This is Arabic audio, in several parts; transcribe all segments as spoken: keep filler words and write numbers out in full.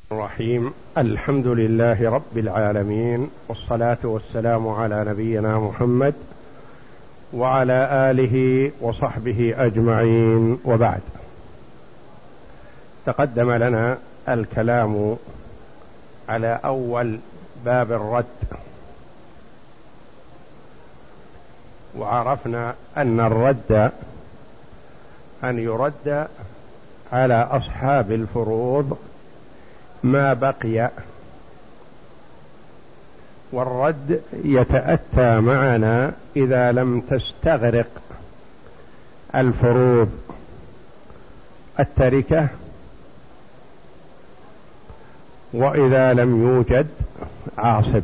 الرحيم. الحمد لله رب العالمين، والصلاة والسلام على نبينا محمد وعلى آله وصحبه أجمعين، وبعد. تقدم لنا الكلام على أول باب الرد، وعرفنا أن الرد أن يرد على أصحاب الفروض ما بقي، والرد يتأتى معنا إذا لم تستغرق الفروض التركة، وإذا لم يوجد عاصب.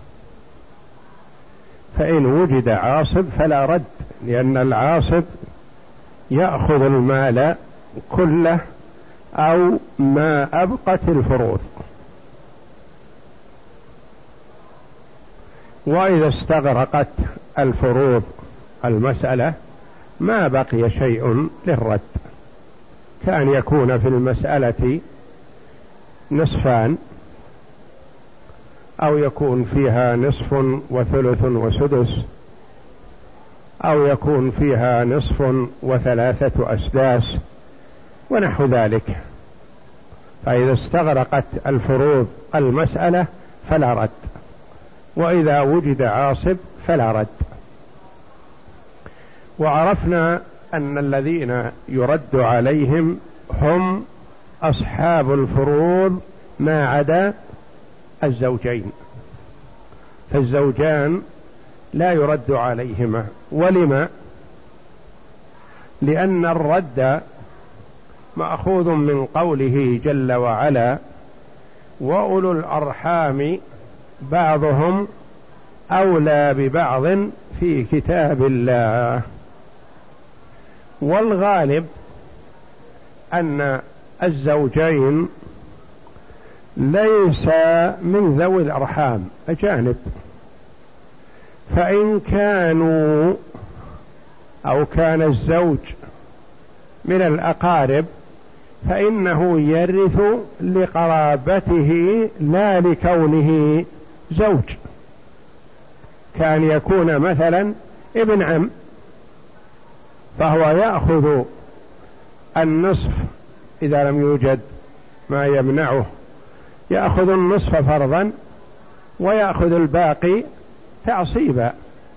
فإن وجد عاصب فلا رد، لأن العاصب يأخذ المال كله أو ما أبقت الفروض. وإذا استغرقت الفروض المسألة ما بقي شيء للرد، كان يكون في المسألة نصفان، أو يكون فيها نصف وثلث وسدس، أو يكون فيها نصف وثلاثة أسداس ونحو ذلك. فإذا استغرقت الفروض المسألة فلا رد، وإذا وجد عاصب فلا رد. وعرفنا أن الذين يرد عليهم هم أصحاب الفروض ما عدا الزوجين، فالزوجان لا يرد عليهما. ولما؟ لأن الرد مأخوذ من قوله جل وعلا: وأولو الأرحام بعضهم أولى ببعض في كتاب الله. والغالب أن الزوجين ليس من ذوي الأرحام، أجانب، فإن كانوا أو كان الزوج من الأقارب فإنه يرث لقرابته لا لكونه زوج. كان يكون مثلا ابن عم، فهو يأخذ النصف إذا لم يوجد ما يمنعه، يأخذ النصف فرضا ويأخذ الباقي تعصيبا.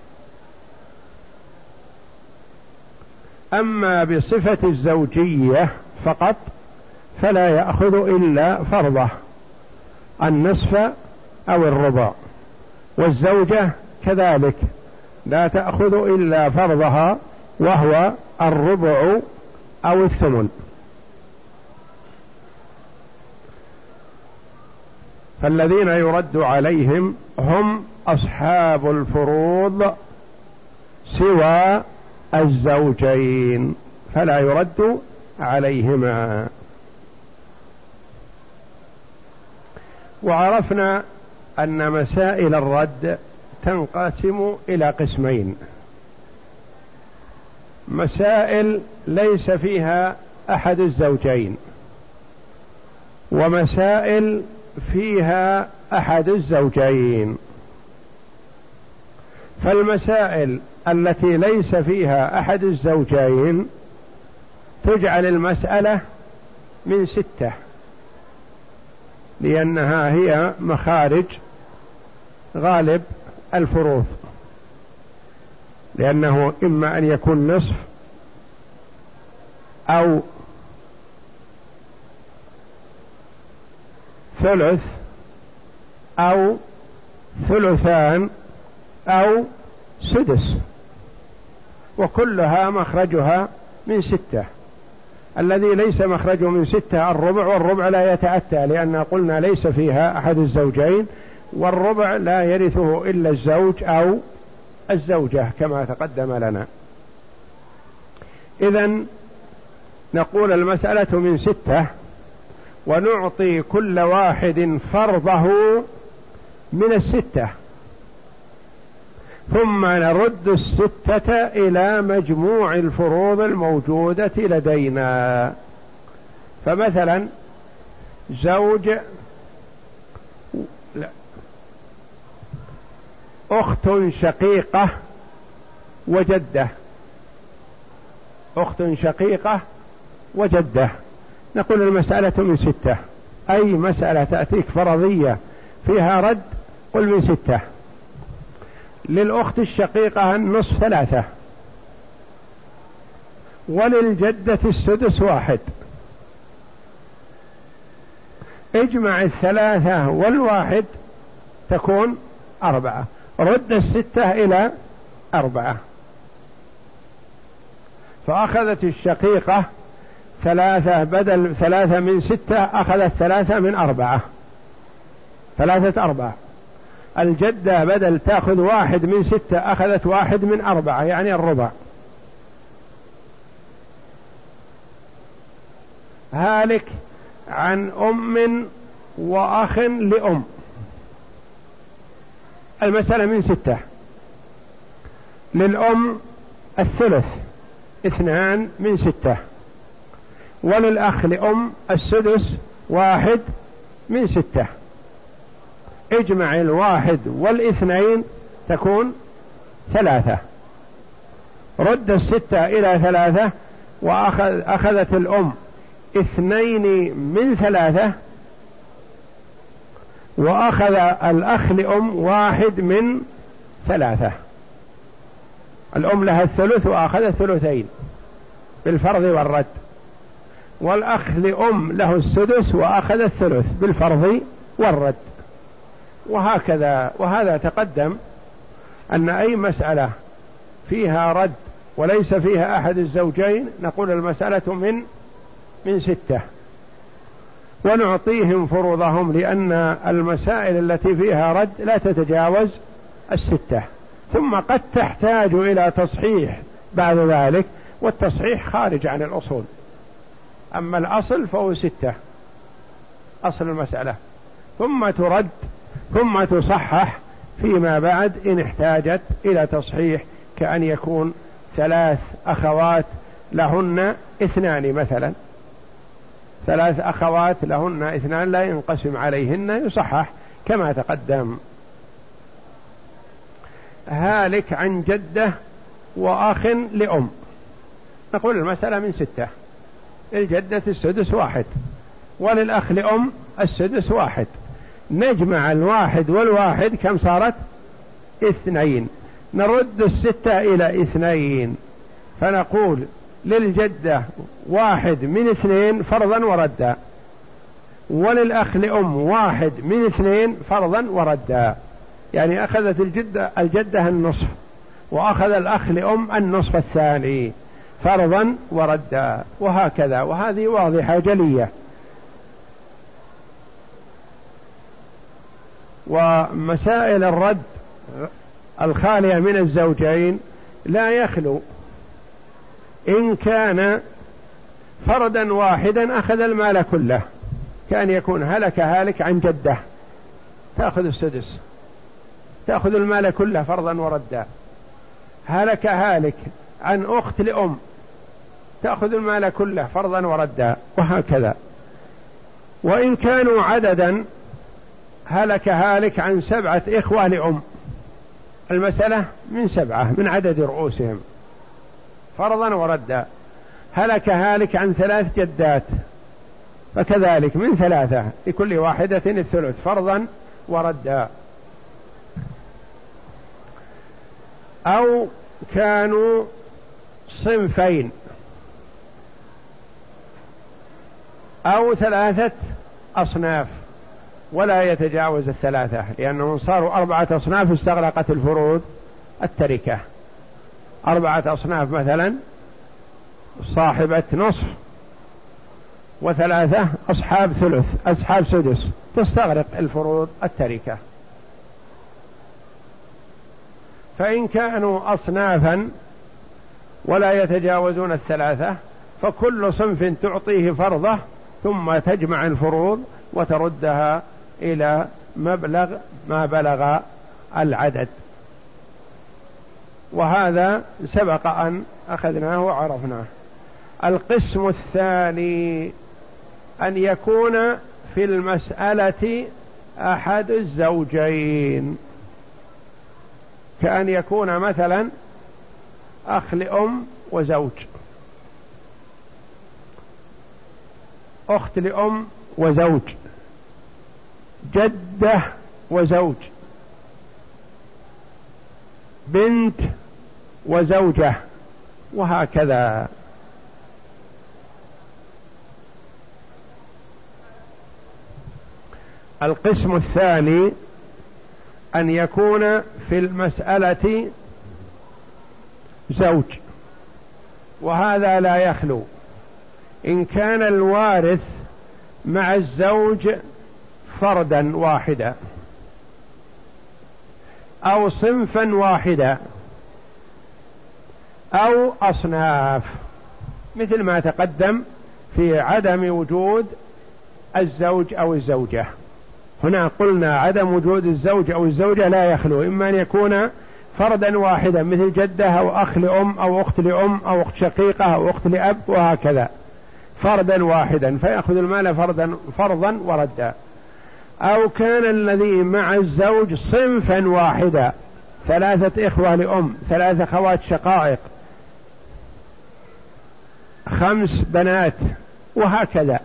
أما بصفة الزوجية فقط فلا يأخذ إلا فرضه، النصف أو الربع، والزوجة كذلك لا تأخذ إلا فرضها وهو الربع أو الثمن. فالذين يرد عليهم هم أصحاب الفروض سوى الزوجين، فلا يرد عليهما. وعرفنا أن مسائل الرد تنقسم إلى قسمين: مسائل ليس فيها أحد الزوجين، ومسائل فيها أحد الزوجين. فالمسائل التي ليس فيها أحد الزوجين تجعل المسألة من ستة، لأنها هي مخارج غالب الفروض، لأنه إما أن يكون نصف أو ثلث أو ثلثان أو سدس، وكلها مخرجها من ستة. الذي ليس مخرجه من ستة الربع، والربع لا يتأتى لأن قلنا ليس فيها أحد الزوجين، والربع لا يرثه إلا الزوج أو الزوجة كما تقدم لنا. إذن نقول المسألة من ستة، ونعطي كل واحد فرضه من الستة، ثم نرد الستة إلى مجموع الفروض الموجودة لدينا. فمثلا زوج لا. أخت شقيقة وجدة، أخت شقيقة وجدة، نقول المسألة من ستة. أي مسألة تأتيك فرضية فيها رد قل من ستة. للأخت الشقيقة النصف ثلاثة، وللجدة السدس واحد. اجمع الثلاثة والواحد تكون أربعة، رد الستة إلى أربعة. فأخذت الشقيقة ثلاثة بدل ثلاثة من ستة، أخذت ثلاثة من أربعة، ثلاثة أربعة. الجدة بدل تأخذ واحد من ستة أخذت واحد من أربعة، يعني الربع. هالك عن أم وأخ لأم، المسألة من ستة. للأم الثلث اثنان من ستة، وللأخ لأم السدس واحد من ستة. اجمع الواحد والاثنين تكون ثلاثة، رد الستة إلى ثلاثة، وأخذت الأم اثنين من ثلاثة، وأخذ الأخ لأم واحد من ثلاثة. الأم لها الثلث وأخذ الثلثين بالفرض والرد، والأخ لأم له السدس وأخذ الثلث بالفرض والرد، وهكذا. وهذا تقدم أن أي مسألة فيها رد وليس فيها أحد الزوجين نقول المسألة من من ستة، ونعطيهم فروضهم، لأن المسائل التي فيها رد لا تتجاوز الستة، ثم قد تحتاج إلى تصحيح بعد ذلك، والتصحيح خارج عن الأصول. أما الأصل فهو ستة، أصل المسألة، ثم ترد ثم تصحح فيما بعد إن احتاجت إلى تصحيح، كأن يكون ثلاث أخوات لهن اثنان مثلا، ثلاث أخوات لهن اثنان لا ينقسم عليهن، يصحح كما تقدم. هالك عن جدة وأخ لأم، نقول المسألة من ستة. الجدة السدس واحد، وللأخ لأم السدس واحد. نجمع الواحد والواحد كم صارت؟ اثنين. نرد الستة إلى اثنين، فنقول للجدة واحد من اثنين فرضا وردا، وللأخ لأم واحد من اثنين فرضا وردا. يعني أخذت الجدة, الجدة النصف، وأخذ الأخ لأم النصف الثاني فرضا وردا، وهكذا. وهذه واضحة جلية. ومسائل الرد الخالية من الزوجين لا يخلو، إن كان فردا واحدا أخذ المال كله، كان يكون هلك هالك عن جدة تأخذ السدس، تأخذ المال كله فرضا وردا. هلك هالك عن أخت لأم تأخذ المال كله فرضا وردا، وهكذا. وإن كانوا عددا، هلك هالك عن سبعة إخوة لأم، المسألة من سبعة من عدد رؤوسهم فرضا وردا. هلك هالك عن ثلاث جدات، فكذلك من ثلاثة لكل واحدة الثلث فرضا وردا. أو كانوا صنفين أو ثلاثة أصناف ولا يتجاوز الثلاثة، لأنهم صاروا أربعة أصناف استغرقت الفروض التركة. أربعة أصناف مثلا صاحبة نصف، وثلاثة أصحاب ثلث، أصحاب سدس، تستغرق الفروض التركة. فإن كانوا أصنافا ولا يتجاوزون الثلاثة، فكل صنف تعطيه فرضه، ثم تجمع الفروض وتردها إلى مبلغ ما بلغ العدد. وهذا سبق أن أخذناه وعرفناه. القسم الثاني أن يكون في المسألة أحد الزوجين، كأن يكون مثلا أخ لأم وزوج، أخت لأم وزوج، جدة وزوج، بنت وزوجة، وهكذا. القسم الثاني أن يكون في المسألة زوج، وهذا لا يخلو إن كان الوارث مع الزوج فردا واحدا أو صنفا واحدا أو أصناف، مثل ما تقدم في عدم وجود الزوج أو الزوجة. هنا قلنا عدم وجود الزوج أو الزوجة لا يخلو، إما أن يكون فردا واحدا مثل جدة أو أخ لأم أو أخت لأم أو أخت شقيقة أو أخت لأب، وهكذا فردا واحدا فيأخذ المال فردا فرضا وردا، أو كان الذي مع الزوج صنفا واحدا، ثلاثة إخوة لأم، ثلاثة أخوات شقائق، خمس بنات، وهكذا.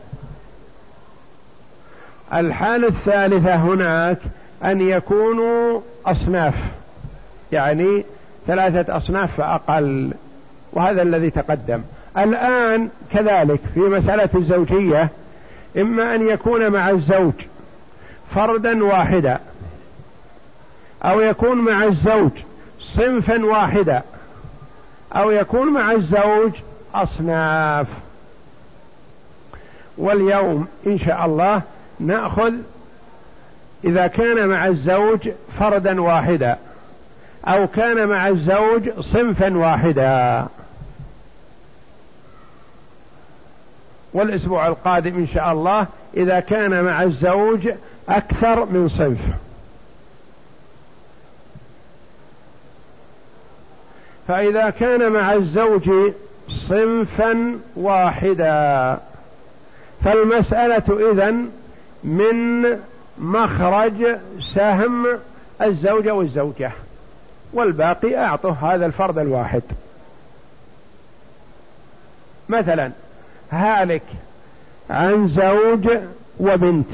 الحالة الثالثة هناك أن يكونوا أصناف، يعني ثلاثة أصناف فأقل، وهذا الذي تقدم. الآن كذلك في مسألة الزوجية إما أن يكون مع الزوج فردا واحدا، أو يكون مع الزوج صنفا واحدا، أو يكون مع الزوج أصناف. واليوم إن شاء الله نأخذ إذا كان مع الزوج فردا واحدا أو كان مع الزوج صنفا واحدا. والأسبوع القادم إن شاء الله إذا كان مع الزوج أكثر من صنف. فإذا كان مع الزوج صنفا واحدا فالمسألة إذن من مخرج سهم الزوجة والزوجة، والباقي أعطه هذا الفرد الواحد. مثلا هالك عن زوج وبنت،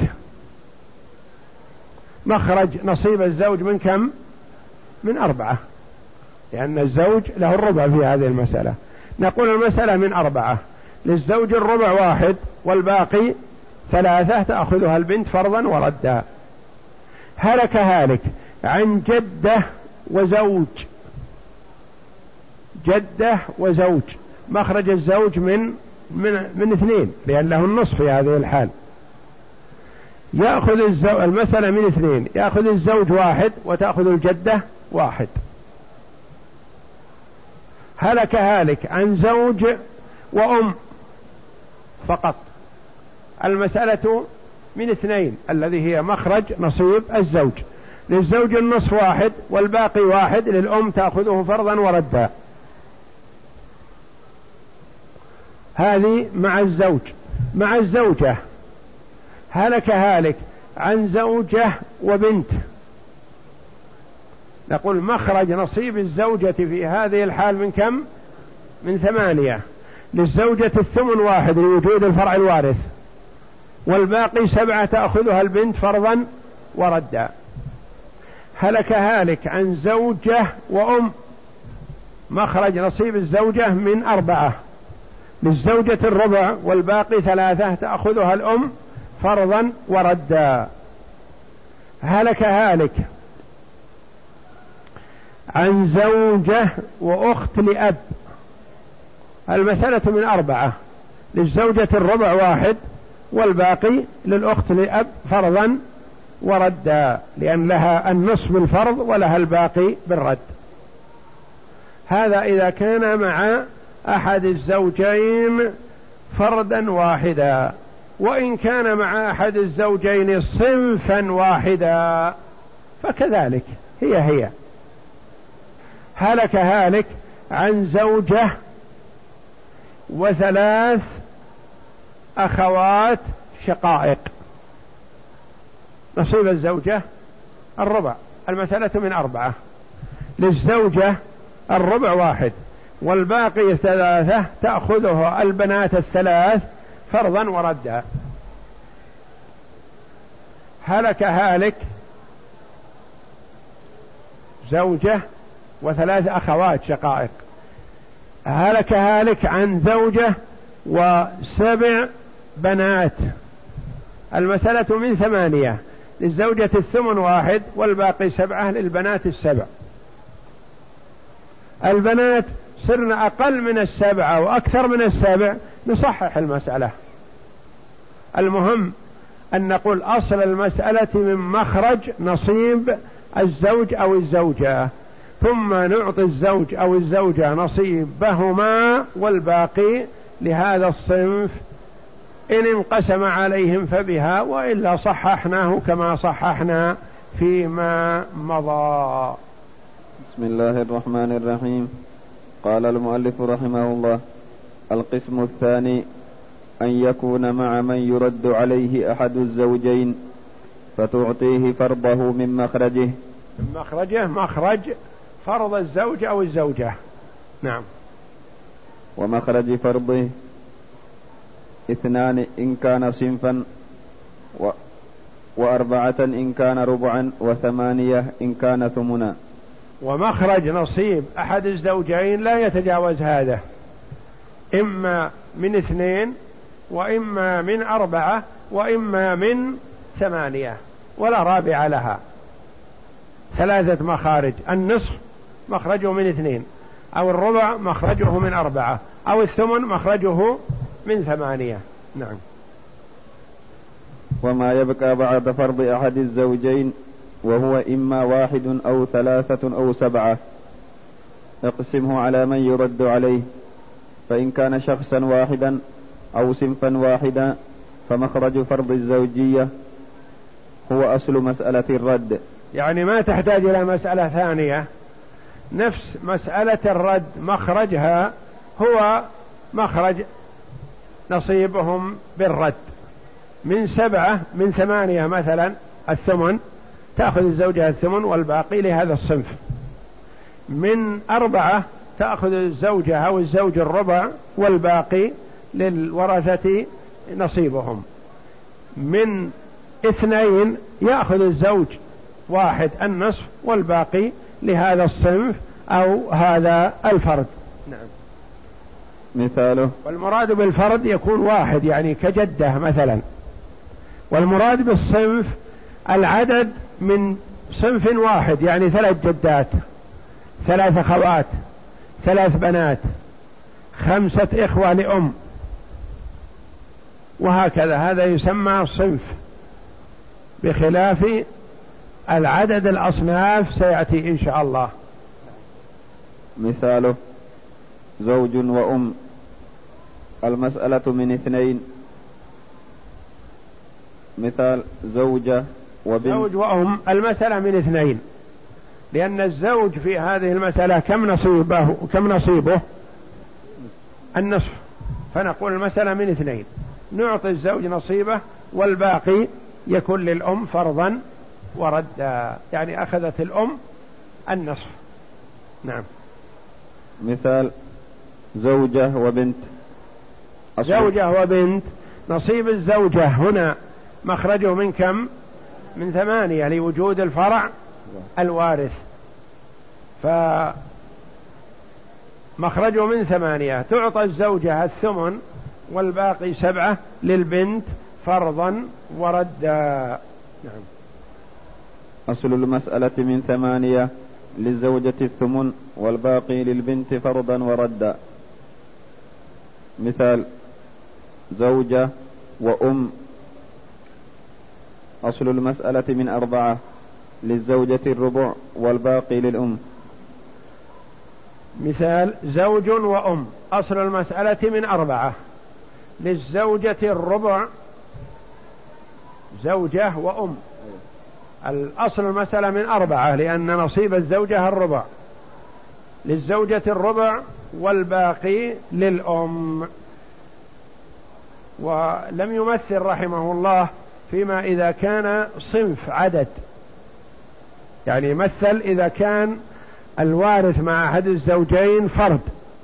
مخرج نصيب الزوج من كم؟ من أربعة، لأن الزوج له الربع في هذه المسألة. نقول المسألة من أربعة، للزوج الربع واحد والباقي ثلاثة تأخذها البنت فرضا وردا. هلك هالك عن جدة وزوج، جدة وزوج، مخرج الزوج من من من اثنين، لأن له النصف في هذه الحال. يأخذ الزوج المسألة من اثنين، يأخذ الزوج واحد وتأخذ الجدة واحد. هلك هالك عن زوج وأم فقط، المسألة من اثنين الذي هي مخرج نصيب الزوج، للزوج النصف واحد والباقي واحد، للأم تأخذه فرضا وردا. هذه مع الزوج. مع الزوجة هلك هالك عن زوجة وبنت، نقول مخرج نصيب الزوجة في هذه الحال من كم؟ من ثمانية، للزوجة الثمن واحد لوجود الفرع الوارث، والباقي سبعة تأخذها البنت فرضا وردا. هلك هالك عن زوجة وأم، مخرج نصيب الزوجة من أربعة، للزوجة الربع والباقي ثلاثة تأخذها الأم فرضا وردا. هلك هالك عن زوجة وأخت لأب، المسألة من أربعة، للزوجة الربع واحد والباقي للأخت لأب فرضا وردا، لأن لها النصف بالفرض ولها الباقي بالرد. هذا إذا كان مع أحد الزوجين فردا واحدا. وإن كان مع أحد الزوجين صنفا واحدا فكذلك هي هي. هلك هالك عن زوجة وثلاث أخوات شقائق، نصيب الزوجة الربع، المسألة من أربعة، للزوجة الربع واحد، والباقي ثلاثة تأخذه البنات الثلاث فرضا وردا. هلك هالك زوجة وثلاث أخوات شقائق، هلك هالك عن زوجة وسبع بنات، المسألة من ثمانية، للزوجة الثمن واحد والباقي سبعة للبنات السبع. البنات صرن أقل من السبعة وأكثر من السبع، نصحح المسألة. المهم أن نقول أصل المسألة من مخرج نصيب الزوج أو الزوجة، ثم نعطي الزوج أو الزوجة نصيبهما والباقي لهذا الصنف، إن انقسم عليهم فبها، وإلا صححناه كما صححنا فيما مضى. بسم الله الرحمن الرحيم. قال المؤلف رحمه الله: القسم الثاني أن يكون مع من يرد عليه أحد الزوجين فتعطيه فرضه من مخرجه. من مخرجه مخرج فرض الزوج أو الزوجة. نعم. ومخرج فرضه اثنان إن كان صنفا، و وأربعة إن كان ربعا، وثمانية إن كان ثمنا. ومخرج نصيب أحد الزوجين لا يتجاوز هذا، إما من اثنين وإما من أربعة وإما من ثمانية، ولا رابع لها. ثلاثة مخارج: النصف مخرجه من اثنين، أو الربع مخرجه من أربعة، أو الثمن مخرجه من ثمانية. نعم. وما يبقى بعد فرض أحد الزوجين وهو إما واحد أو ثلاثة أو سبعة اقسمه على من يرد عليه، فإن كان شخصا واحدا أو صنفا واحدا فمخرج فرض الزوجية هو أصل مسألة الرد. يعني ما تحتاج إلى مسألة ثانية، نفس مسألة الرد مخرجها هو مخرج نصيبهم بالرد. من سبعة من ثمانية مثلا الثمن، تأخذ الزوجة الثمن والباقي لهذا الصنف. من أربعة تأخذ الزوجة أو الزوج الربع والباقي للورثة نصيبهم. من اثنين يأخذ الزوج واحد النصف والباقي لهذا الصنف أو هذا الفرد. نعم. مثاله: والمراد بالفرد يكون واحد، يعني كجدة مثلا. والمراد بالصنف العدد من صنف واحد، يعني ثلاث جدات، ثلاث أخوات، ثلاث بنات، خمسة إخوة لأم، وهكذا. هذا يسمى صنف، بخلاف العدد الأصناف سيأتي إن شاء الله. مثاله: زوج وأم، المسألة من اثنين. مثال: زوجة وبنت. زوج وأم المسألة من اثنين، لأن الزوج في هذه المسألة كم نصيبه كم نصيبه النصف، فنقول المسألة من اثنين، نعطي الزوج نصيبه والباقي يكون للأم فرضا وردا، يعني أخذت الأم النصف. نعم. مثال: زوجة وبنت. زوجة وبنت نصيب الزوجة هنا مخرجه من كم؟ من ثمانية، لوجود الفرع الوارث، فمخرجه من ثمانية. تعطى الزوجة الثمن والباقي سبعة للبنت فرضا وردا. نعم. أصل المسألة من ثمانية، للزوجة الثمن والباقي للبنت فرضا وردا. مثال: زوجة وأم، أصل المسألة من أربعة، للزوجة الربع والباقي للأم. مثال: زوج وأم، أصل المسألة من أربعة، للزوجة الربع، زوجة وأم. الأصل المسألة من أربعة لأن نصيب الزوجة الربع، للزوجة الربع والباقي للأم. ولم يمثل رحمه الله فيما إذا كان صنف عدد، يعني مثل إذا كان الوارث مع أحد الزوجين فرد،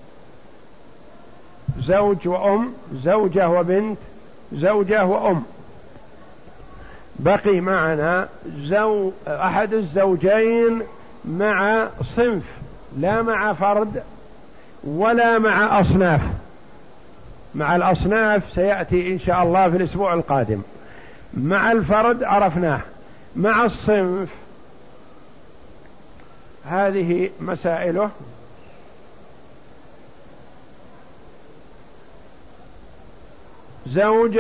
زوج وأم، زوجة وبنت، زوجة وأم، بقي معنا زو أحد الزوجين مع صنف، لا مع فرد ولا مع أصناف. مع الأصناف سيأتي إن شاء الله في الأسبوع القادم، مع الفرد عرفناه، مع الصنف هذه مسائله. زوج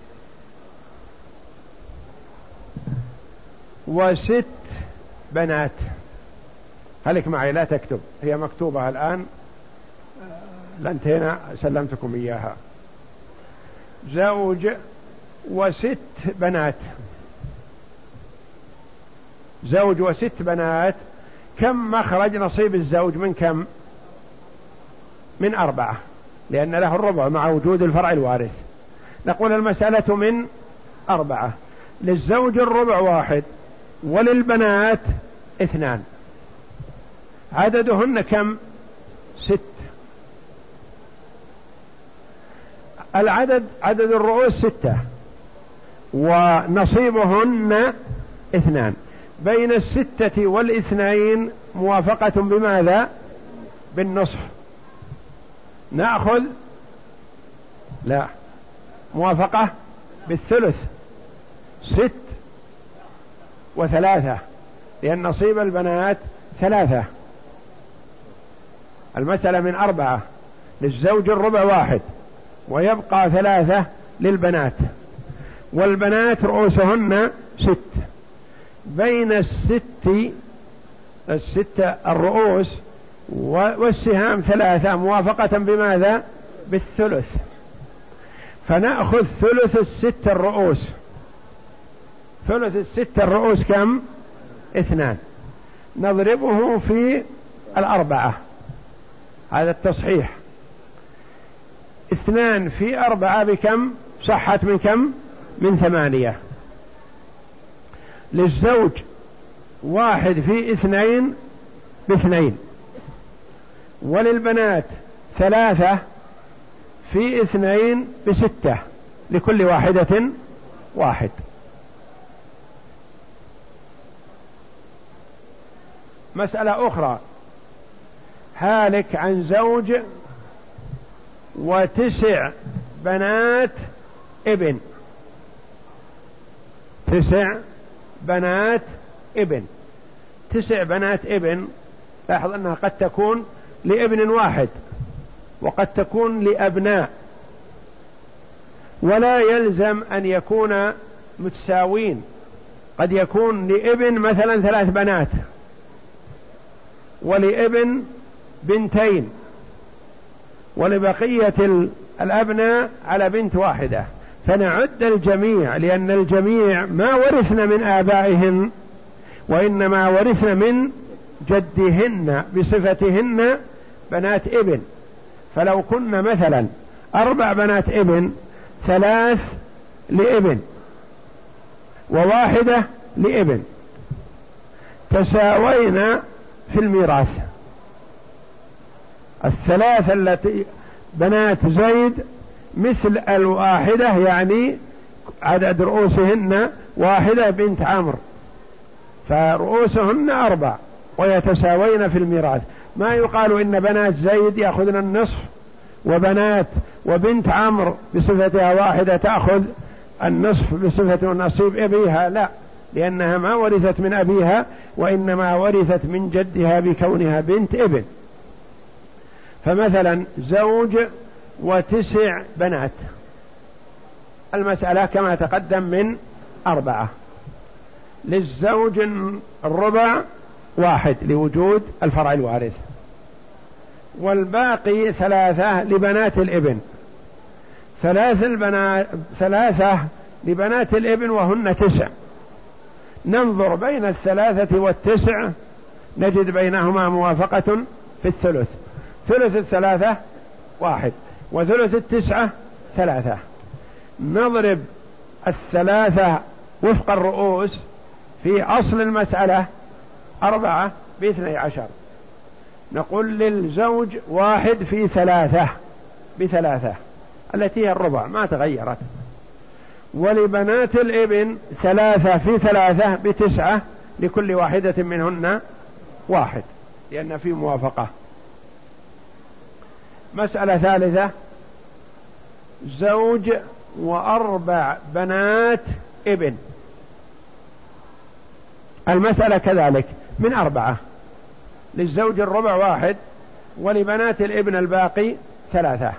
وست بنات، خليك معي لا تكتب، هي مكتوبة الآن لانتهينا سلمتكم إياها. زوج وست بنات، زوج وست بنات، كم مخرج نصيب الزوج من كم؟ من أربعة، لأن له الربع مع وجود الفرع الوارث. نقول المسألة من أربعة، للزوج الربع واحد وللبنات اثنان، عددهن كم؟ ست. العدد عدد الرؤوس ستة ونصيبهن اثنان، بين الستة والاثنين موافقة بماذا؟ بالنصف. نأخذ لا موافقة بالثلث، ست وثلاثة، لأن نصيب البنات ثلاثة. المسألة من أربعة، للزوج الربع واحد ويبقى ثلاثة للبنات، والبنات رؤوسهن ست، بين الست الستة الرؤوس والسهام ثلاثة موافقة بماذا؟ بالثلث. فنأخذ ثلث الست الرؤوس. ثلث الست الرؤوس كم؟ اثنان، نضربه في الأربعة، هذا التصحيح. اثنان في أربعة بكم؟ صحت من كم؟ من ثمانية. للزوج واحد في اثنين باثنين، وللبنات ثلاثة في اثنين بستة، لكل واحدة واحد. مسألة أخرى، هالك عن زوج وتسع بنات ابن، تسع بنات ابن، تسع بنات ابن، لاحظ أنها قد تكون لابن واحد وقد تكون لأبناء، ولا يلزم أن يكون متساوين. قد يكون لابن مثلا ثلاث بنات ولابن بنتين ولبقية الأبناء على بنت واحدة، فنعد الجميع، لأن الجميع ما ورثن من آبائهن وإنما ورثن من جدهن بصفتهن بنات ابن. فلو كنا مثلا أربع بنات ابن، ثلاث لابن وواحدة لابن، تساوينا في الميراث. الثلاث التي بنات زيد مثل الواحدة، يعني عدد رؤوسهن واحدة بنت عمرو، فرؤوسهن أربع ويتساوين في الميراث. ما يقال إن بنات زيد يأخذن النصف وبنات وبنت عمرو بصفتها واحدة تأخذ النصف بصفة نصيب أبيها، لا، لأنها ما ورثت من أبيها وإنما ورثت من جدها بكونها بنت ابن. فمثلا زوج وتسع بنات، المسألة كما تقدم من أربعة، للزوج الربع واحد لوجود الفرع الوارث، والباقي ثلاثة لبنات الابن، ثلاث البنات ثلاثة لبنات الابن وهن تسع. ننظر بين الثلاثة والتسع نجد بينهما موافقة في الثلث. ثلث الثلاثة واحد وثلث التسعة ثلاثة، نضرب الثلاثة وفق الرؤوس في أصل المسألة أربعة باثني عشر، نقول للزوج واحد في ثلاثة بثلاثة التي هي الربع ما تغيرت، ولبنات الابن ثلاثة في ثلاثة بتسعة لكل واحدة منهن واحد لأن في موافقة. مسألة ثالثة، زوج وأربع بنات ابن، المسألة كذلك من أربعة، للزوج الربع واحد ولبنات الابن الباقي ثلاثة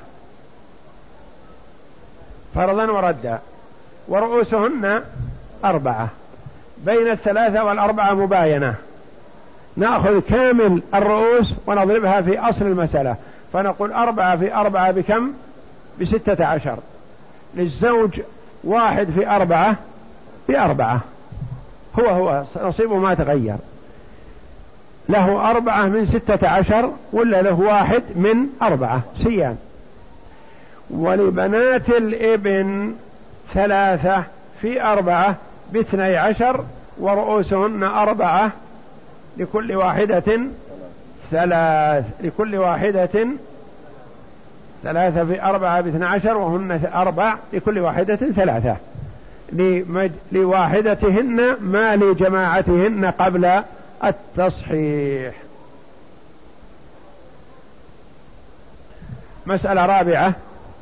فرضا وردا، ورؤوسهن أربعة، بين الثلاثة والأربعة مباينة، نأخذ كامل الرؤوس ونضربها في أصل المسألة، فنقول أربعة في أربعة بكم؟ بستة عشر، للزوج واحد في أربعة بأربعة، هو هو نصيبه ما تغير، له أربعة من ستة عشر ولا له واحد من أربعة سيان. ولبنات الابن ثلاثة في أربعة باثني عشر، ورؤوسهن أربعة لكل واحدة ثلاث، لكل واحدة ثلاثة في أربعة باثني عشر، وهن أربع لكل واحدة ثلاثة، لمج... لواحدتهن ما لجماعتهن قبل التصحيح. مسألة رابعة،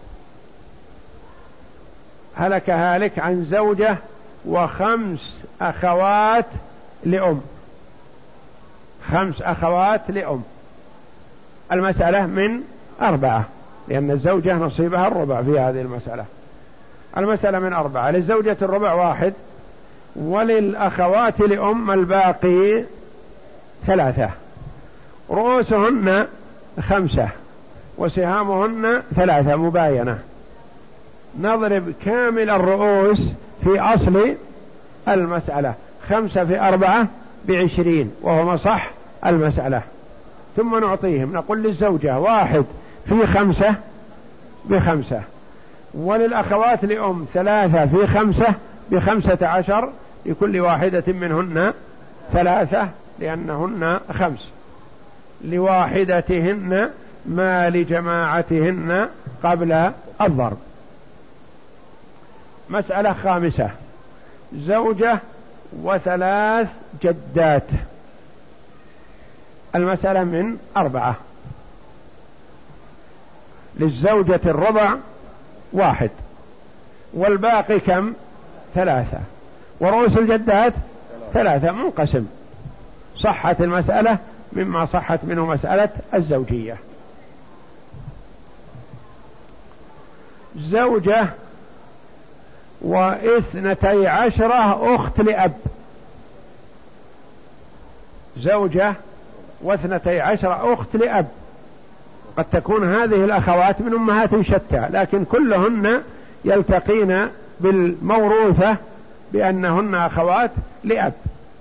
هلك هالك عن زوجة وخمس أخوات لأم، خمس أخوات لأم، المسألة من أربعة لأن الزوجة نصيبها الربع في هذه المسألة، المسألة من أربعة، للزوجة الربع واحد وللأخوات لأم الباقي ثلاثة، رؤوسهن خمسة وسهامهن ثلاثة مباينة، نضرب كامل الرؤوس في أصل المسألة، خمسة في أربعة بعشرين وهو مصح المسألة، ثم نعطيهم نقول للزوجة واحد في خمسة بخمسة، وللأخوات لأم ثلاثة في خمسة بخمسة عشر لكل واحدة منهن ثلاثة لأنهن خمس، لواحدتهن ما لجماعتهن قبل الضرب. مسألة خامسة، زوجة وثلاث جدات، المسألة من أربعة، للزوجة الربع واحد والباقي كم؟ ثلاثة، ورؤوس الجدات ثلاثة منقسم، صحت المسألة مما صحت منه مسألة الزوجية. زوجة واثنتي عشرة أخت لأب، زوجة واثنتي عشرة أخت لأب، قد تكون هذه الأخوات من أمهات شتى لكن كلهن يلتقين بالموروثة بأنهن أخوات لأب،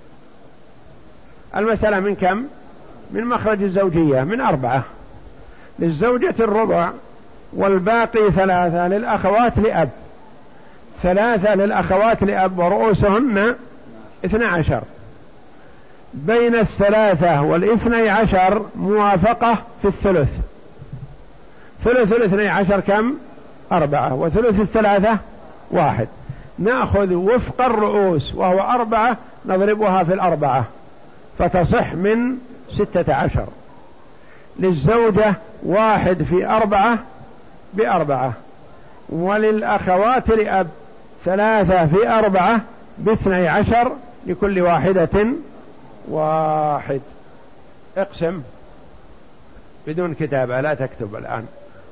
المسألة من كم؟ من مخرج الزوجية من أربعة، للزوجة الربع والباقي ثلاثة للأخوات لأب، ثلاثة للأخوات لأب ورؤوسهن اثنى عشر، بين الثلاثة والاثني عشر موافقة في الثلث، ثلث الاثني عشر كم؟ أربعة، وثلث الثلاثة واحد، نأخذ وفق الرؤوس وهو أربعة نضربها في الأربعة فتصح من ستة عشر، للزوجة واحد في أربعة بأربعة، وللأخوات لأب ثلاثة في أربعة باثني عشر لكل واحدة واحد. اقسم بدون كتابة لا تكتب الآن.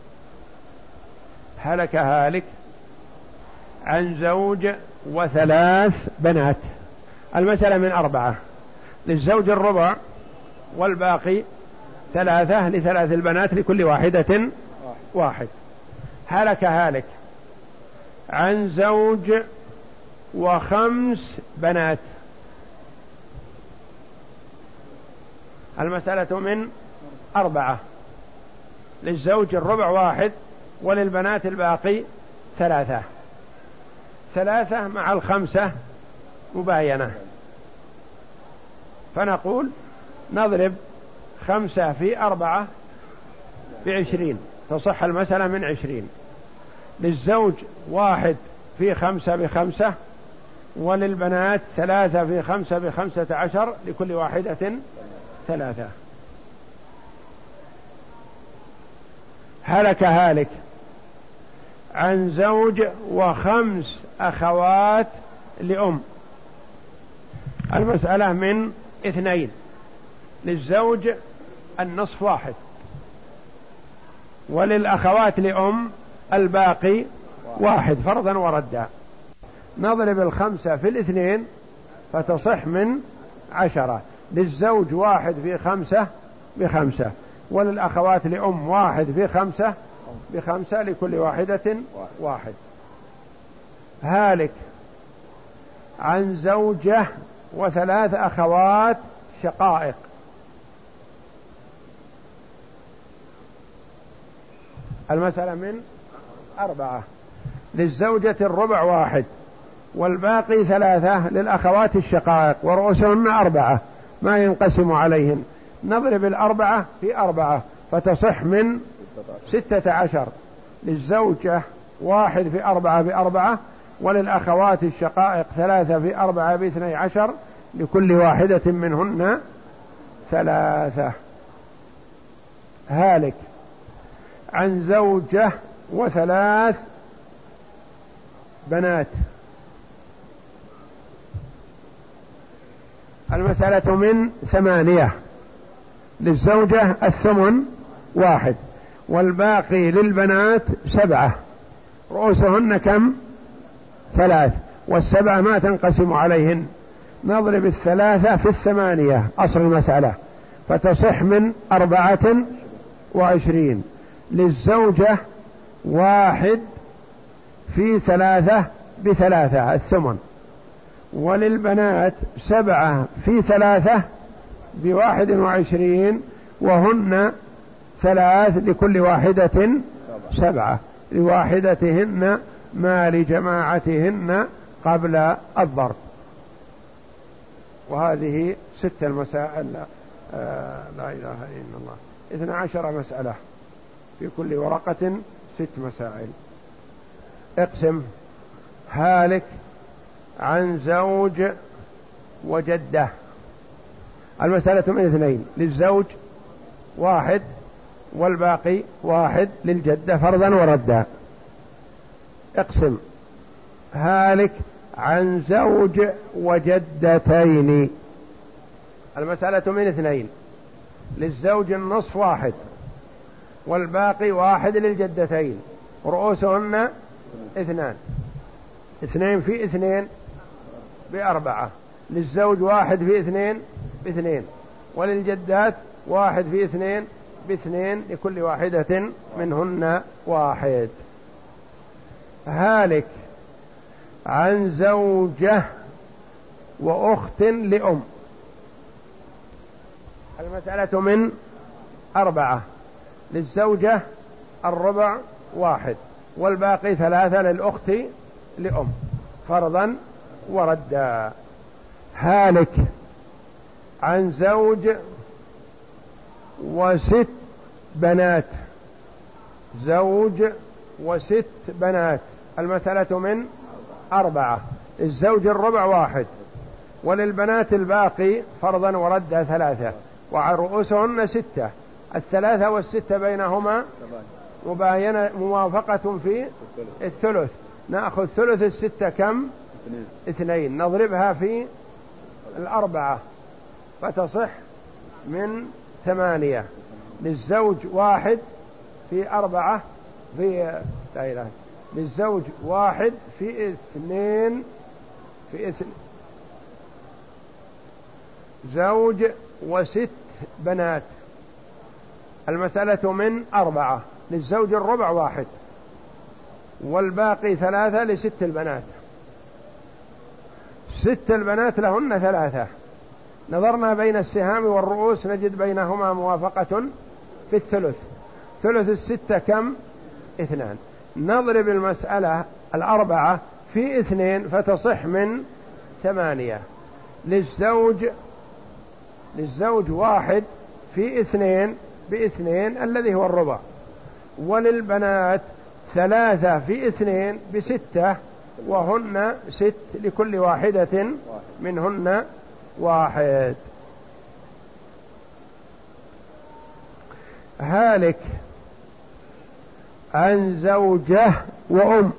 هلك هالك عن زوج وثلاث بنات، المسألة من أربعة، للزوج الربع والباقي ثلاثة لثلاث البنات لكل واحدة واحد. هلك هالك عن زوج وخمس بنات، المسألة من أربعة، للزوج الربع واحد وللبنات الباقي ثلاثة، ثلاثة مع الخمسة مباينة، فنقول نضرب خمسة في أربعة بعشرين، تصح المسألة من عشرين. للزوج واحد في خمسة بخمسة، وللبنات ثلاثة في خمسة بخمسة عشر، لكل واحدة ثلاثة. هلك هالك عن زوج وخمس أخوات لأم. المسألة من اثنين. للزوج النصف واحد، وللأخوات لأم الباقي واحد فرضا وردا. نضرب الخمسة في الاثنين فتصح من عشرة. للزوج واحد في خمسة بخمسة، وللأخوات لأم واحد في خمسة بخمسة، لكل واحدة واحد. هالك عن زوجة وثلاث أخوات شقائق. المسألة من أربعة. للزوجة الربع واحد، والباقي ثلاثة للأخوات الشقائق، ورؤوسهن أربعة ما ينقسم عليهن. نضرب الأربعة في أربعة فتصح من ستة عشر. للزوجة واحد في أربعة بأربعة، وللأخوات الشقائق ثلاثة في أربعة باثني عشر، لكل واحدة منهن ثلاثة. هالك عن زوجة وثلاث بنات. المسألة من ثمانية. للزوجة الثمن واحد، والباقي للبنات سبعة، رؤوسهن كم؟ ثلاث، والسبعة ما تنقسم عليهن. نضرب الثلاثة في الثمانية أصل المسألة فتصح من أربعة وعشرين. للزوجة واحد في ثلاثة بثلاثة الثمن، وللبنات سبعة في ثلاثة بواحد وعشرين، وهن ثلاث، لكل واحدة سبعة، لواحدتهن ما لجماعتهن قبل الضرب. وهذه ست المسائل. آه لا إله إلا الله. اثنى عشر مسألة، في كل ورقة ست مسائل. اقسم. هالك عن زوج وجدة. المسألة من اثنين. للزوج واحد، والباقي واحد للجدة فرضا وردا. اقسم. هالك عن زوج وجدتين. المسألة من اثنين. للزوج النصف واحد، والباقي واحد للجدتين، رؤوسهن اثنان. اثنين في اثنين بأربعة. للزوج واحد في اثنين باثنين، وللجدات واحد في اثنين باثنين، لكل واحدة منهن واحد. هالك عن زوجة وأخت لأم. المسألة من أربعة. للزوجة الربع واحد، والباقي ثلاثة للأخت لأم فرضا وردا. هالك عن زوج وست بنات. زوج وست بنات. المسألة من أربعة. الزوج الربع واحد، وللبنات الباقي فرضا وردا ثلاثة، ورؤوسهن ستة. الثلاثة والستة بينهما مباينة موافقة في الثلث. نأخذ ثلث الستة كم؟ اثنين. نضربها في الأربعة فتصح من ثمانية. للزوج واحد في أربعة في لا للزوج واحد في اثنين في اثنين. زوج وست بنات. المسألة من أربعة. للزوج الربع واحد، والباقي ثلاثة لست البنات. ست البنات لهن ثلاثة. نظرنا بين السهام والرؤوس نجد بينهما موافقة في الثلث. ثلث الستة كم؟ اثنان. نضرب المسألة الأربعة في اثنين فتصح من ثمانية. للزوج للزوج واحد في اثنين باثنين الذي هو الربع. وللبنات ثلاثة في اثنين بستة وهن ست، لكل واحدة منهن واحد. هالك عن زوجة وأم.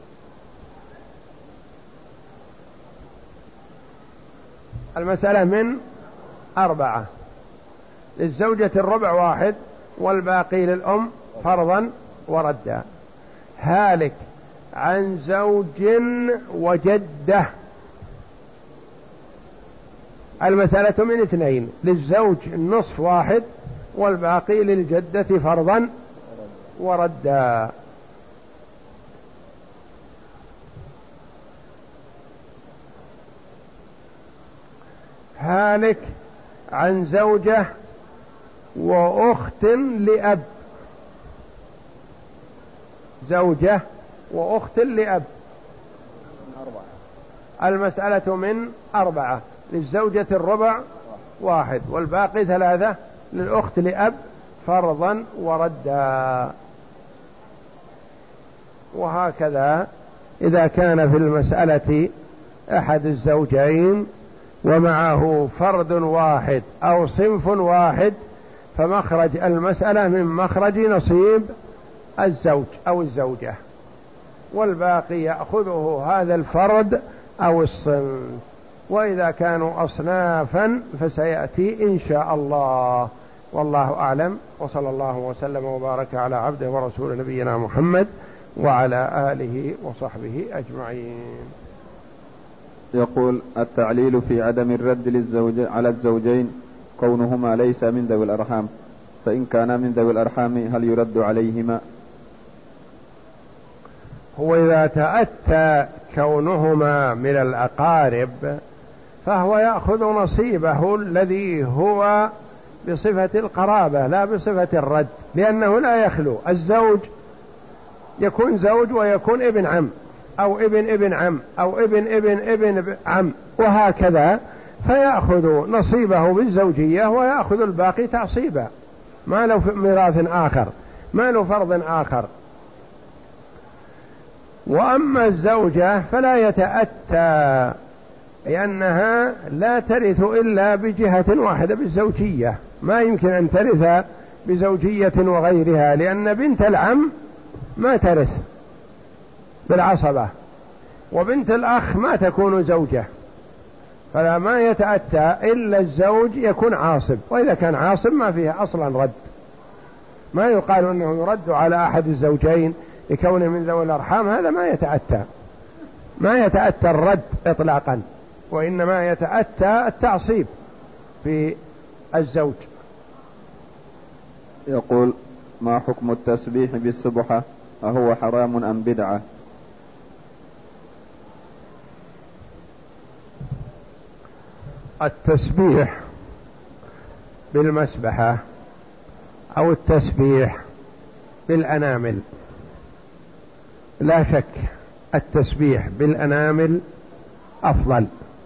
المسألة من أربعة. للزوجة الربع واحد والباقي للأم فرضا وردا. هالك عن زوج وجدة. المسألة من اثنين. للزوج النصف واحد والباقي للجدة فرضا وردا. هالك عن زوجة وأخت لأب. زوجة وأخت لأب. المسألة من أربعة. للزوجة الربع واحد والباقي ثلاثة للأخت لأب فرضا وردا. وهكذا إذا كان في المسألة أحد الزوجين ومعه فرد واحد أو صنف واحد فمخرج المسألة من مخرج نصيب الزوج أو الزوجة، والباقي يأخذه هذا الفرد أو الصنف. وإذا كانوا أصنافا فسيأتي إن شاء الله. والله أعلم، وصلى الله وسلم وبارك على عبده ورسول نبينا محمد وعلى آله وصحبه أجمعين. يقول: التعليل في عدم الرد للزوج على الزوجين كونهما ليس من ذوي الأرحام، فإن كان من ذوي الأرحام هل يرد عليهما؟ هو إذا تأتى كونهما من الأقارب فهو يأخذ نصيبه الذي هو بصفة القرابة لا بصفة الرد، لأنه لا يخلو. الزوج يكون زوج ويكون ابن عم أو ابن ابن عم أو ابن ابن ابن عم وهكذا، فيأخذ نصيبه بالزوجية ويأخذ الباقي تعصيبا، ما له ميراث آخر، ما له فرض آخر. وأما الزوجة فلا يتأتى، لأنها لا ترث إلا بجهة واحدة بالزوجية، ما يمكن أن ترث بزوجية وغيرها، لأن بنت العم ما ترث بالعصبة، وبنت الأخ ما تكون زوجة، فلا ما يتأتى إلا الزوج يكون عاصب، وإذا كان عاصب ما فيه أصلا رد، ما يقال أنه يرد على أحد الزوجين لكونه من ذوي الأرحام، هذا ما يتأتى، ما يتأتى الرد إطلاقا، وإنما يتأتى التعصيب في الزوج. يقول: ما حكم التسبيح بالسبحة؟ أهو حرام أم بدعة؟ التسبيح بالمسبحة أو التسبيح بالأنامل، لا شك التسبيح بالأنامل أفضل،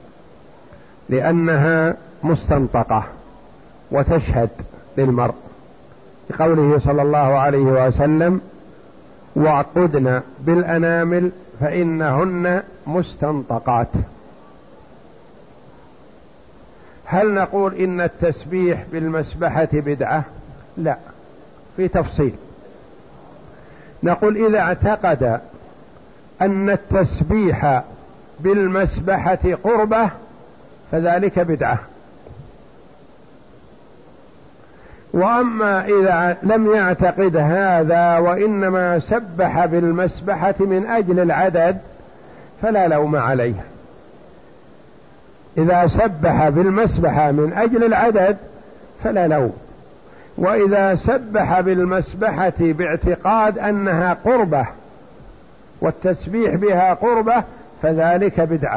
لأنها مستنطقة وتشهد للمرء، لقوله صلى الله عليه وسلم: واعقدن بالأنامل فإنهن مستنطقات. هل نقول إن التسبيح بالمسبحة بدعة؟ لا، في تفصيل. نقول إذا اعتقد أن التسبيح بالمسبحة قربة فذلك بدعة، وأما إذا لم يعتقد هذا وإنما سبح بالمسبحة من أجل العدد فلا لوم عليه. إذا سبح بالمسبحة من أجل العدد فلا لوم، وإذا سبح بالمسبحة باعتقاد أنها قربة والتسبيح بها قربة فذلك بدعة،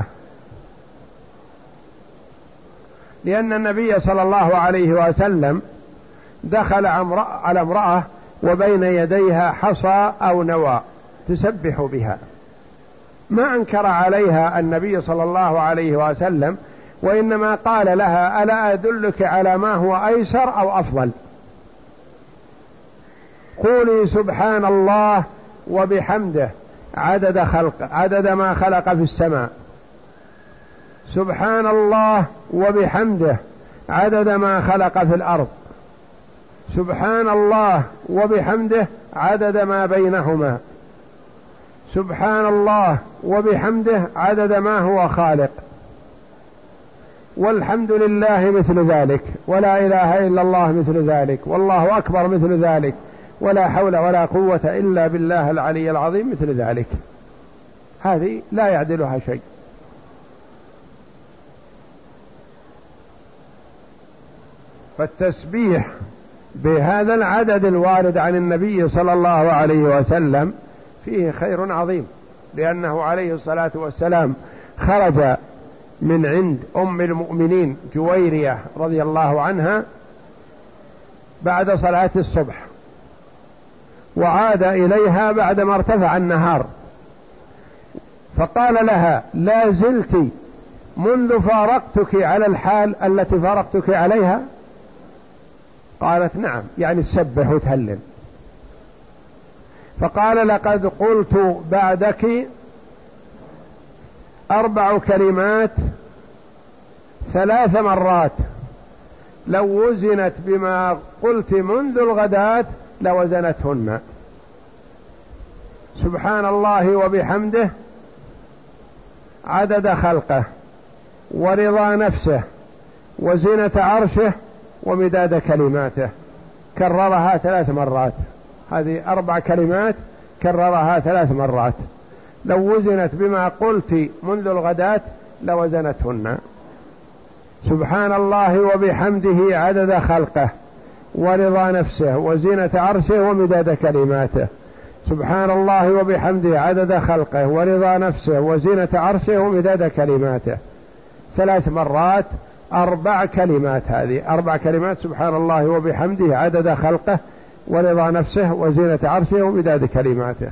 لأن النبي صلى الله عليه وسلم دخل على امرأة وبين يديها حصى أو نوى تسبح بها، ما أنكر عليها النبي صلى الله عليه وسلم، وإنما قال لها: ألا أدلك على ما هو أيسر أو أفضل؟ قولي سبحان الله وبحمده عدد خلق عدد ما خلق في السماء، سبحان الله وبحمده عدد ما خلق في الأرض، سبحان الله وبحمده عدد ما بينهما، سبحان الله وبحمده عدد ما هو خالق، والحمد لله مثل ذلك، ولا إله إلا الله مثل ذلك، والله أكبر مثل ذلك، ولا حول ولا قوة إلا بالله العلي العظيم مثل ذلك. هذه لا يعدلها شيء. فالتسبيح بهذا العدد الوارد عن النبي صلى الله عليه وسلم فيه خير عظيم، لأنه عليه الصلاة والسلام خرج من عند أم المؤمنين جويرية رضي الله عنها بعد صلاة الصبح، وعاد إليها بعدما ارتفع النهار، فقال لها: لا زلت منذ فارقتك على الحال التي فارقتك عليها؟ قالت: نعم، يعني تسبح وتهلل. فقال: لقد قلت بعدك أربع كلمات ثلاث مرات، لو وزنت بما قلت منذ الغداة لوزنتهن: سبحان الله وبحمده عدد خلقه، ورضا نفسه، وزنة عرشه، ومداد كلماته. كررها ثلاث مرات، هذه أربع كلمات كررها ثلاث مرات، لو وزنت بما قلت منذ الغداة لوزنتهن: سبحان الله وبحمده عدد خلقه، ورضا نفسه، وزنة عرشه، ومداد كلماته. سبحان الله وبحمده عدد خلقه، ورضا نفسه، وزنة عرشه، ومداد كلماته. ثلاث مرات، أربع كلمات. هذه أربع كلمات: سبحان الله وبحمده عدد خلقه، ورضا نفسه، وزنة عرشه، ومداد كلماته.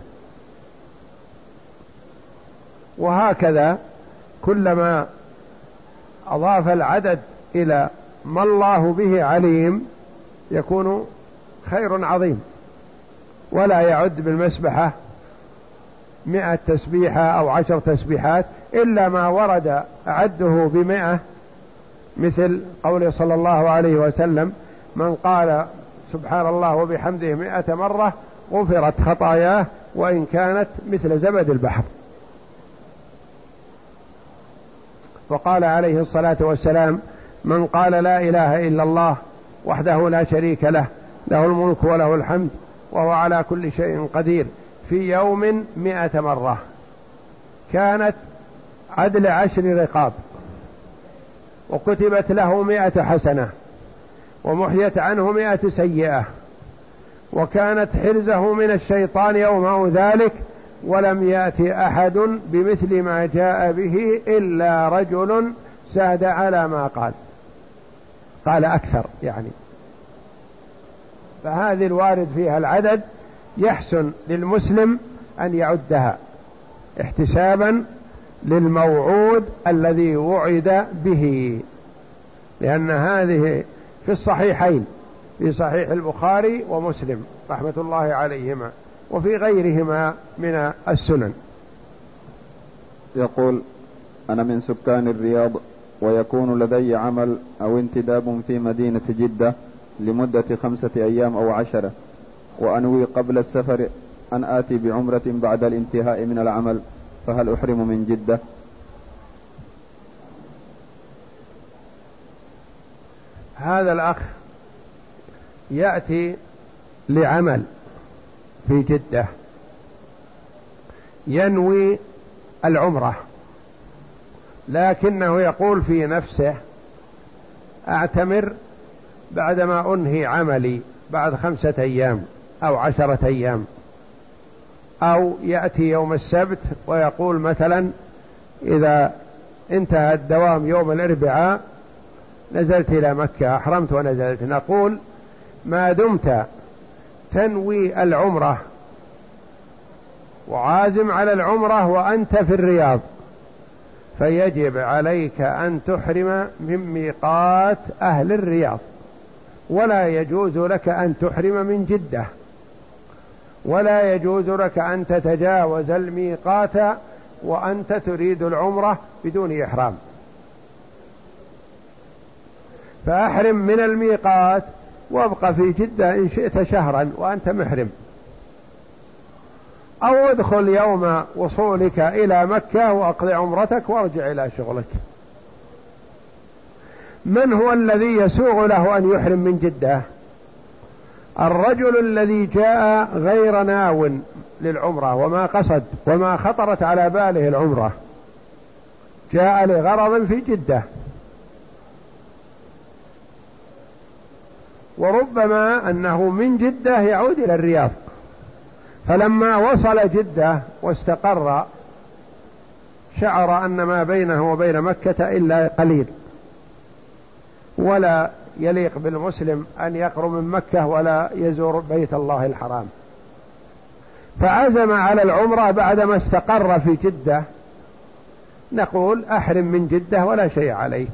وهكذا كلما أضاف العدد إلى ما الله به عليم يكون خير عظيم. ولا يعد بالمسبحة مئة تسبيحة أو عشر تسبيحات إلا ما ورد عده بمئة، مثل قوله صلى الله عليه وسلم: من قال سبحان الله وبحمده مئة مرة غفرت خطاياه وإن كانت مثل زبد البحر. وقال عليه الصلاة والسلام: من قال لا إله إلا الله وحده لا شريك له، له الملك وله الحمد وهو على كل شيء قدير، في يوم مئة مرة، كانت عدل عشر رقاب، وكتبت له مئة حسنة، ومحيت عنه مئة سيئة، وكانت حرزه من الشيطان يوم ذلك، ولم يأتي أحد بمثل ما جاء به إلا رجل زاد على ما قال، قال أكثر يعني. فهذه الوارد فيها العدد يحسن للمسلم أن يعدها احتسابا للموعود الذي وعد به، لأن هذه في الصحيحين، في صحيح البخاري ومسلم رحمة الله عليهما، وفي غيرهما من السنن. يقول: أنا من سكان الرياض، ويكون لدي عمل أو انتداب في مدينة جدة لمدة خمسة أيام أو عشرة، وأنوي قبل السفر أن آتي بعمرة بعد الانتهاء من العمل، فهل أحرم من جدة؟ هذا الأخ يأتي لعمل في جدة، ينوي العمرة، لكنه يقول في نفسه: أعتمر بعدما أنهي عملي بعد خمسة أيام أو عشرة أيام. أو يأتي يوم السبت ويقول مثلا: إذا انتهى الدوام يوم الأربعاء نزلت إلى مكة، أحرمت ونزلت. نقول: ما دمت تنوي العمرة وعازم على العمرة وأنت في الرياض، فيجب عليك أن تحرم من ميقات أهل الرياض، ولا يجوز لك أن تحرم من جدة، ولا يجوز لك أن تتجاوز الميقات وأنت تريد العمرة بدون إحرام. فأحرم من الميقات وابقى في جدة إن شئت شهرا وأنت محرم، أو ادخل يوم وصولك إلى مكة وأقضي عمرتك وارجع إلى شغلك. من هو الذي يسوغ له أن يحرم من جدة؟ الرجل الذي جاء غير ناو للعمرة وما قصد وما خطرت على باله العمرة، جاء لغرض في جدة، وربما أنه من جدة يعود إلى الرياض، فلما وصل جدة واستقر شعر أن ما بينه وبين مكة إلا قليل، ولا يليق بالمسلم أن يقرب من مكة ولا يزور بيت الله الحرام، فعزم على العمرة بعدما استقر في جدة، نقول أحرم من جدة ولا شيء عليك.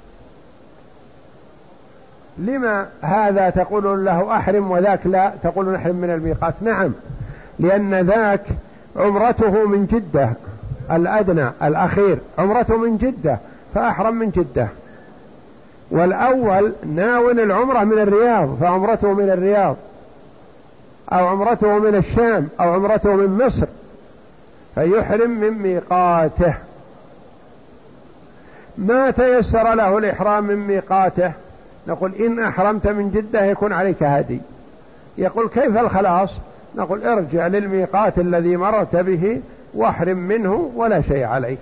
لما هذا تقول له أحرم وذاك لا تقول نحرم من الميقات؟ نعم، لأن ذاك عمرته من جدة، الأدنى الأخير عمرته من جدة فأحرم من جدة، والأول ناول العمرة من الرياض فعمرته من الرياض، أو عمرته من الشام، أو عمرته من مصر، فيحرم من ميقاته. ما تيسر له الإحرام من ميقاته نقول إن أحرمت من جدة يكون عليك هدي. يقول كيف الخلاص؟ نقول ارجع للميقات الذي مرت به واحرم منه ولا شيء عليك.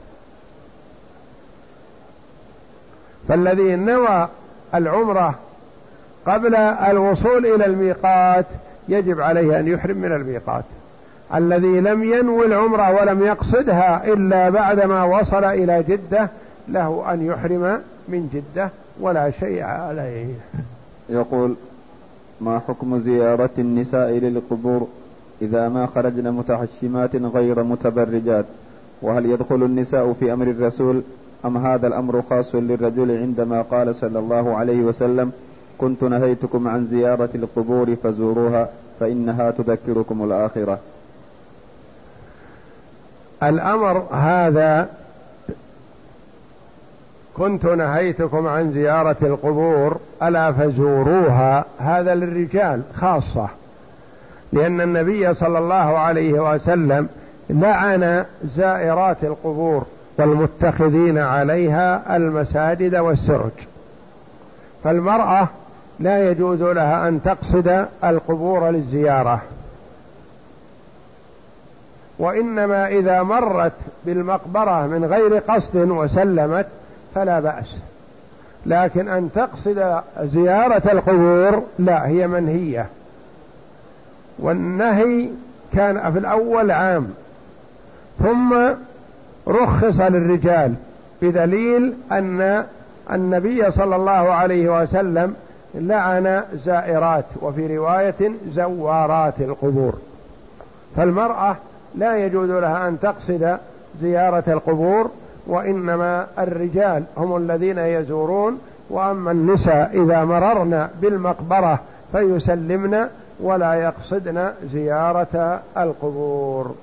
فالذي نوى العمرة قبل الوصول إلى الميقات يجب عليه أن يحرم من الميقات. الذي لم ينوي العمرة ولم يقصدها إلا بعدما وصل إلى جدة له أن يحرم من جدة ولا شيء عليه. يقول: ما حكم زيارة النساء للقبور إذا ما خرجن متحشمات غير متبرجات؟ وهل يدخل النساء في أمر الرسول أم هذا الأمر خاص للرجل عندما قال صلى الله عليه وسلم: كنت نهيتكم عن زيارة القبور فزوروها فإنها تذكركم الآخرة؟ الأمر هذا كنت نهيتكم عن زيارة القبور ألا فزوروها، هذا للرجال خاصة، لأن النبي صلى الله عليه وسلم لعن زائرات القبور والمتخذين عليها المساجد والسرج، فالمرأة لا يجوز لها أن تقصد القبور للزيارة، وإنما إذا مرت بالمقبرة من غير قصد وسلمت فلا بأس، لكن أن تقصد زيارة القبور لا، هي منهية. والنهي كان في الأول عام ثم رخص للرجال بدليل أن النبي صلى الله عليه وسلم لعن زائرات، وفي رواية زوارات القبور، فالمرأة لا يجوز لها أن تقصد زيارة القبور، وإنما الرجال هم الذين يزورون، وأما النساء إذا مررن بالمقبرة فيسلمن ولا يقصدن زيارة القبور.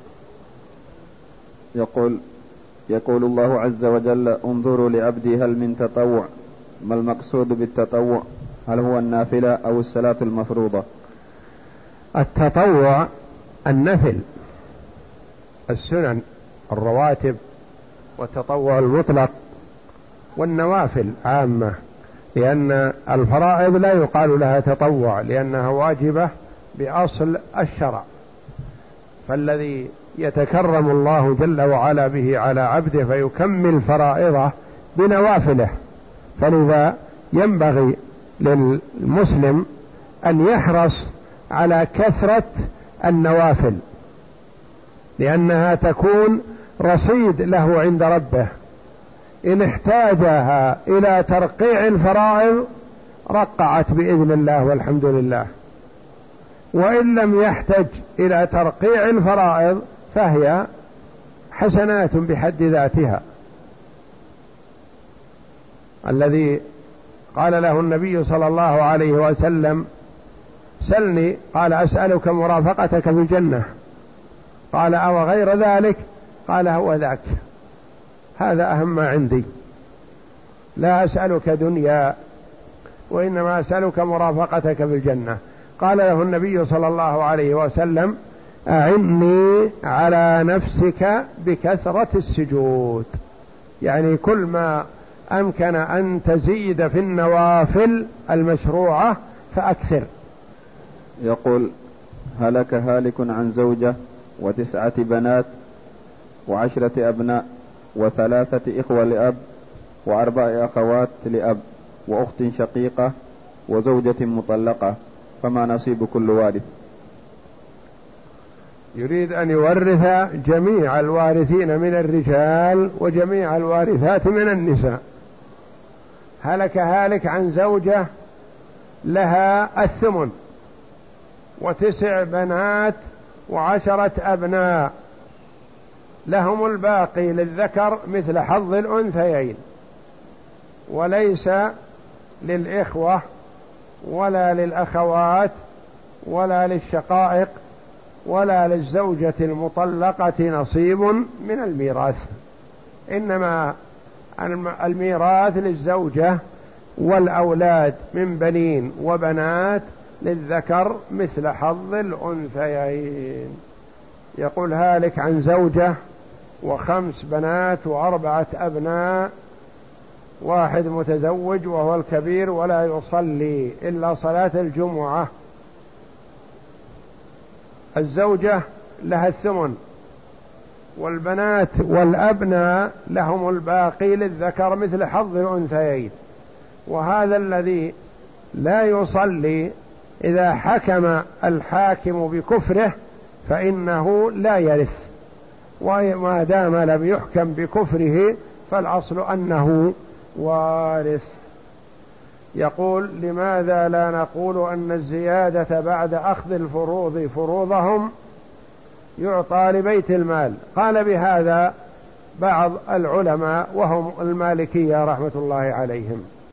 يقول يقول الله عز وجل: انظروا لعبدي هل من تطوع. ما المقصود بالتطوع؟ هل هو النافلة أو الصلاة المفروضة؟ التطوع النفل، السنن الرواتب، والتطوع المطلق، والنوافل عامة، لأن الفرائض لا يقال لها تطوع لأنها واجبة بأصل الشرع. فالذي يتكرم الله جل وعلا به على عبده فيكمل فرائضه بنوافله، فلذا ينبغي للمسلم أن يحرص على كثرة النوافل، لأنها تكون رصيد له عند ربه، إن احتاجها إلى ترقيع الفرائض رقعت بإذن الله والحمد لله، وإن لم يحتج إلى ترقيع الفرائض فهي حسنات بحد ذاتها. الذي قال له النبي صلى الله عليه وسلم سلني، قال أسألك مرافقتك في الجنة، قال أو غير ذلك؟ قال هو ذاك، هذا أهم ما عندي، لا أسألك دنيا وإنما أسألك مرافقتك في الجنة. قال له النبي صلى الله عليه وسلم أعني على نفسك بكثرة السجود، يعني كل ما أمكن أن تزيد في النوافل المشروعة فأكثر. يقول هلك هالك عن زوجة وتسعة بنات وعشرة أبناء وثلاثة إخوة لأب وأربع أخوات لأب وأخت شقيقة وزوجة مطلقة، فما نصيب كل وارث؟ يريد أن يورث جميع الوارثين من الرجال وجميع الوارثات من النساء. هلك هالك عن زوجة لها الثمن وتسع بنات وعشرة أبناء لهم الباقي للذكر مثل حظ الأنثيين، وليس للإخوة ولا للأخوات ولا للشقائق ولا للزوجة المطلقة نصيب من الميراث، إنما الميراث للزوجة والأولاد من بنين وبنات للذكر مثل حظ الأنثيين. يقول هالك عن زوجة وخمس بنات وأربعة أبناء، واحد متزوج وهو الكبير ولا يصلي إلا صلاة الجمعة. الزوجة لها الثمن والبنات والأبناء لهم الباقي للذكر مثل حظ الأنثيين. وهذا الذي لا يصلي إذا حكم الحاكم بكفره فإنه لا يرث، وما دام لم يحكم بكفره فالأصل أنه وارث. يقول لماذا لا نقول أن الزيادة بعد أخذ الفروض فروضهم يعطى لبيت المال؟ قال بهذا بعض العلماء وهم المالكية رحمة الله عليهم.